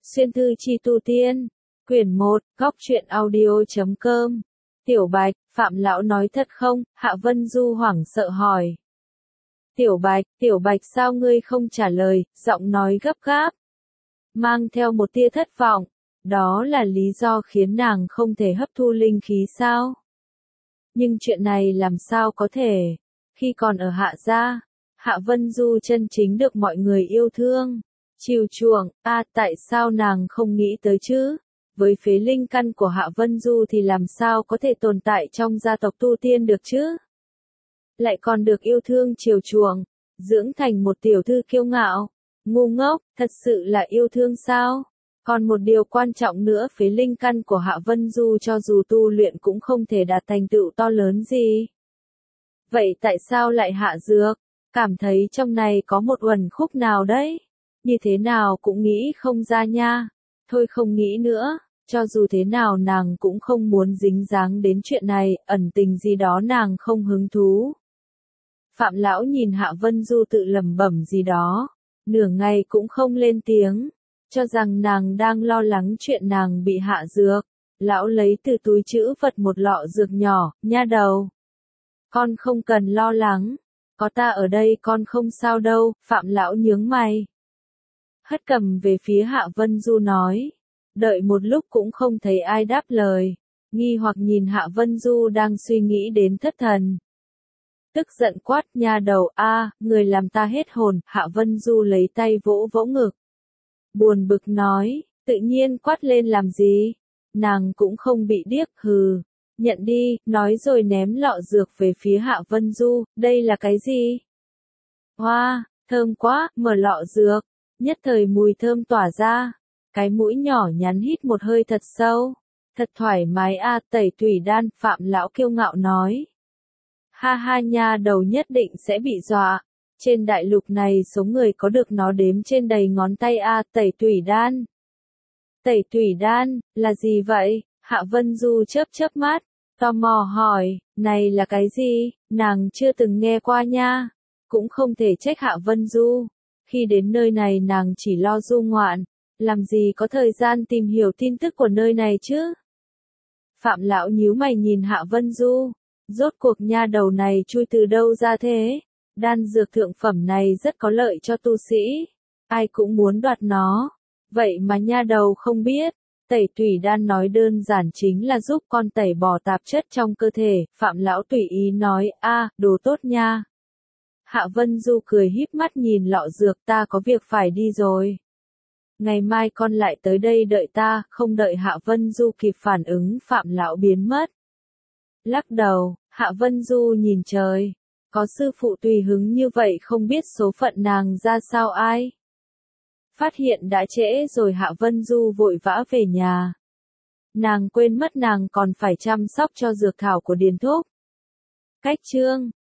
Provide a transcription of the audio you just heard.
Xuyên thư chi tu tiên, quyển 1, góc truyện audio.com. Tiểu Bạch, Phạm lão nói thật không? Hạ Vân Du hoảng sợ hỏi. Tiểu Bạch sao ngươi không trả lời, giọng nói gấp gáp, mang theo một tia thất vọng. Đó là lý do khiến nàng không thể hấp thu linh khí sao? Nhưng chuyện này làm sao có thể? Khi còn ở Hạ gia, Hạ Vân Du chân chính được mọi người yêu thương, chiều chuộng, tại sao nàng không nghĩ tới chứ? Với phế linh căn của Hạ Vân Du thì làm sao có thể tồn tại trong gia tộc tu tiên được chứ? Lại còn được yêu thương chiều chuộng, dưỡng thành một tiểu thư kiêu ngạo, ngu ngốc, thật sự là yêu thương sao? Còn một điều quan trọng nữa, phế linh căn của Hạ Vân Du cho dù tu luyện cũng không thể đạt thành tựu to lớn gì. Vậy tại sao lại hạ dược? Cảm thấy trong này có một uẩn khúc nào đấy? Như thế nào cũng nghĩ không ra nha. Thôi không nghĩ nữa, cho dù thế nào nàng cũng không muốn dính dáng đến chuyện này, ẩn tình gì đó nàng không hứng thú. Phạm lão nhìn Hạ Vân Du tự lẩm bẩm gì đó, nửa ngày cũng không lên tiếng, cho rằng nàng đang lo lắng chuyện nàng bị hạ dược. Lão lấy từ túi trữ vật một lọ dược nhỏ, nha đầu. Con không cần lo lắng, có ta ở đây con không sao đâu, Phạm lão nhướng mày. Hất cầm về phía Hạ Vân Du nói, đợi một lúc cũng không thấy ai đáp lời, nghi hoặc nhìn Hạ Vân Du đang suy nghĩ đến thất thần. Tức giận quát, nha đầu người làm ta hết hồn. Hạ Vân Du lấy tay vỗ vỗ ngực, buồn bực nói, tự nhiên quát lên làm gì, nàng cũng không bị điếc, hừ, nhận đi, nói rồi ném lọ dược về phía Hạ Vân Du, đây là cái gì? Hoa, thơm quá, mở lọ dược, nhất thời mùi thơm tỏa ra, cái mũi nhỏ nhắn hít một hơi thật sâu, thật thoải mái tẩy tủy đan, Phạm lão kiêu ngạo nói. Ha ha, nha đầu nhất định sẽ bị dọa. Trên đại lục này số người có được nó đếm trên đầy ngón tay tẩy tủy đan. Tẩy tủy đan, là gì vậy? Hạ Vân Du chớp mắt, tò mò hỏi, này là cái gì? Nàng chưa từng nghe qua nha. Cũng không thể trách Hạ Vân Du. Khi đến nơi này nàng chỉ lo du ngoạn, làm gì có thời gian tìm hiểu tin tức của nơi này chứ? Phạm lão nhíu mày nhìn Hạ Vân Du. Rốt cuộc nha đầu này chui từ đâu ra thế? Đan dược thượng phẩm này rất có lợi cho tu sĩ, ai cũng muốn đoạt nó. Vậy mà nha đầu không biết, tẩy tủy đan nói đơn giản chính là giúp con tẩy bỏ tạp chất trong cơ thể. Phạm lão tùy ý nói, đồ tốt nha. Hạ Vân Du cười híp mắt nhìn lọ dược, ta có việc phải đi rồi. Ngày mai con lại tới đây đợi ta. Không đợi Hạ Vân Du kịp phản ứng, Phạm lão biến mất. Lắc đầu, Hạ Vân Du nhìn trời. Có sư phụ tùy hứng như vậy không biết số phận nàng ra sao ai. Phát hiện đã trễ rồi, Hạ Vân Du vội vã về nhà. Nàng quên mất nàng còn phải chăm sóc cho dược thảo của Điền Thúc. Cách chương